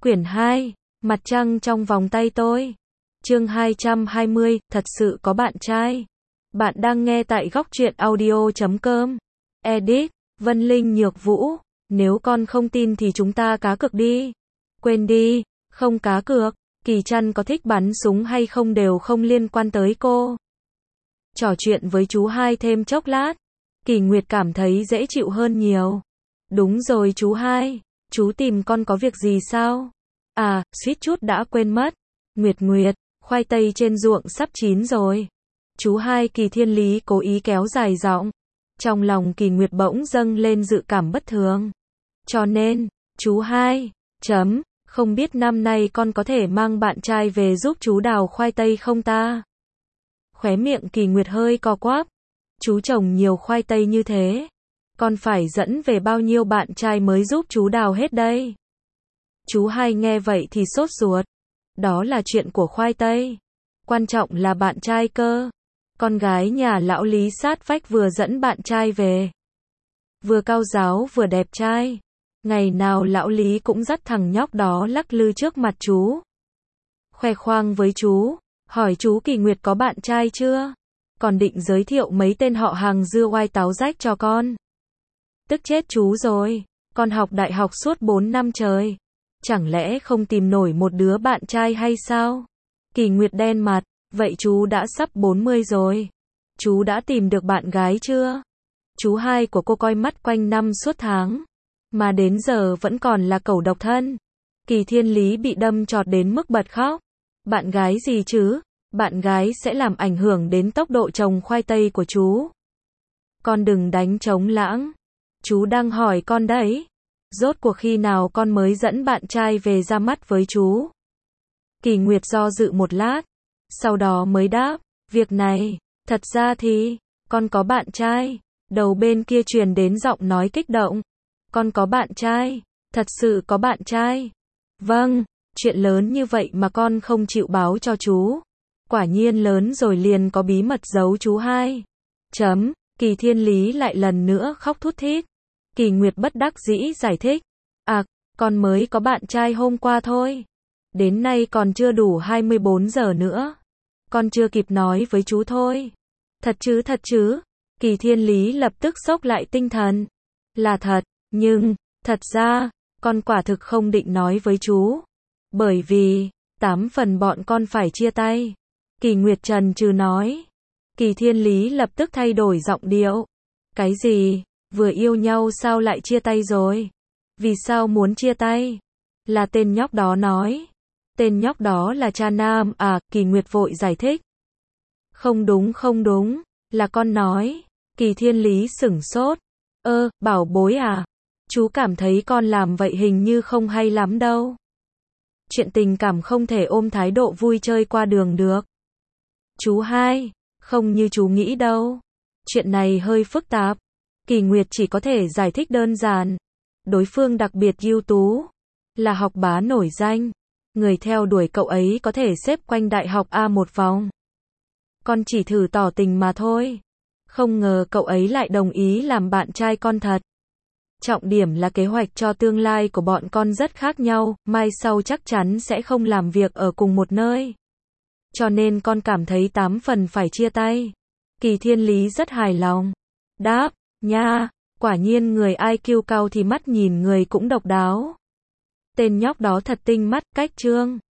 Quyển 2, Mặt trăng trong vòng tay tôi. Chương 220, thật sự có bạn trai. Bạn đang nghe tại góc truyện audio.com. Edit, Vân Linh Nhược Vũ. Nếu con không tin thì chúng ta cá cược đi. Quên đi, không cá cược. Kỳ Trăn có thích bắn súng hay không đều không liên quan tới cô. Trò chuyện với chú hai thêm chốc lát, Kỳ Nguyệt cảm thấy dễ chịu hơn nhiều. Đúng rồi chú hai, chú tìm con có việc gì sao? À, suýt chút đã quên mất. Nguyệt, khoai tây trên ruộng sắp chín rồi. Chú hai Kỳ Thiên Lý cố ý kéo dài giọng. Trong lòng Kỳ Nguyệt bỗng dâng lên dự cảm bất thường. Cho nên, chú hai, không biết năm nay con có thể mang bạn trai về giúp chú đào khoai tây không ta? Khóe miệng Kỳ Nguyệt hơi co quắp. Chú trồng nhiều khoai tây như thế, con phải dẫn về bao nhiêu bạn trai mới giúp chú đào hết đây? Chú hai nghe vậy thì sốt ruột. Đó là chuyện của khoai tây. Quan trọng là bạn trai cơ. Con gái nhà lão Lý sát vách vừa dẫn bạn trai về. Vừa cao giáo vừa đẹp trai. Ngày nào lão Lý cũng dắt thằng nhóc đó lắc lư trước mặt chú. Khoe khoang với chú. Hỏi chú Kỳ Nguyệt có bạn trai chưa? Còn định giới thiệu mấy tên họ hàng dưa oai táo rách cho con. Tức chết chú rồi. Con học đại học suốt 4 năm trời. Chẳng lẽ không tìm nổi một đứa bạn trai hay sao? Kỳ Nguyệt đen mặt. Vậy chú đã sắp 40 rồi. Chú đã tìm được bạn gái chưa? Chú hai của cô coi mắt quanh năm suốt tháng. Mà đến giờ vẫn còn là cẩu độc thân. Kỳ Thiên Lý bị đâm chọt đến mức bật khóc. Bạn gái gì chứ? Bạn gái sẽ làm ảnh hưởng đến tốc độ trồng khoai tây của chú. Con đừng đánh trống lãng. Chú đang hỏi con đấy. Rốt cuộc khi nào con mới dẫn bạn trai về ra mắt với chú? Kỳ Nguyệt do dự một lát. Sau đó mới đáp. Việc này, thật ra thì, con có bạn trai. Đầu bên kia truyền đến giọng nói kích động. Con có bạn trai. Thật sự có bạn trai. Vâng, chuyện lớn như vậy mà con không chịu báo cho chú. Quả nhiên lớn rồi liền có bí mật giấu chú hai. Kỳ Thiên Lý lại lần nữa khóc thút thít. Kỳ Nguyệt bất đắc dĩ giải thích. À, con mới có bạn trai hôm qua thôi. Đến nay còn chưa đủ 24 giờ nữa. Con chưa kịp nói với chú thôi. Thật chứ? Kỳ Thiên Lý lập tức xốc lại tinh thần. Là thật, nhưng, thật ra, con quả thực không định nói với chú. Bởi vì, 8 phần bọn con phải chia tay. Kỳ Nguyệt chần chừ nói. Kỳ Thiên Lý lập tức thay đổi giọng điệu. Cái gì? Vừa yêu nhau sao lại chia tay rồi? Vì sao muốn chia tay? Là tên nhóc đó nói. Tên nhóc đó là cha nam à? Kỳ Nguyệt vội giải thích. Không đúng, là con nói. Kỳ Thiên Lý sửng sốt. Bảo bối à? Chú cảm thấy con làm vậy hình như không hay lắm đâu. Chuyện tình cảm không thể ôm thái độ vui chơi qua đường được. Chú hai, không như chú nghĩ đâu. Chuyện này hơi phức tạp. Kỳ Nguyệt chỉ có thể giải thích đơn giản. Đối phương đặc biệt ưu tú, là học bá nổi danh. Người theo đuổi cậu ấy có thể xếp quanh đại học A một vòng. Con chỉ thử tỏ tình mà thôi. Không ngờ cậu ấy lại đồng ý làm bạn trai con thật. Trọng điểm là kế hoạch cho tương lai của bọn con rất khác nhau, mai sau chắc chắn sẽ không làm việc ở cùng một nơi. Cho nên con cảm thấy 8 phần phải chia tay. Kỳ Thiên Lý rất hài lòng. Đáp, nha, quả nhiên người IQ cao thì mắt nhìn người cũng độc đáo. Tên nhóc đó thật tinh mắt, cách trương.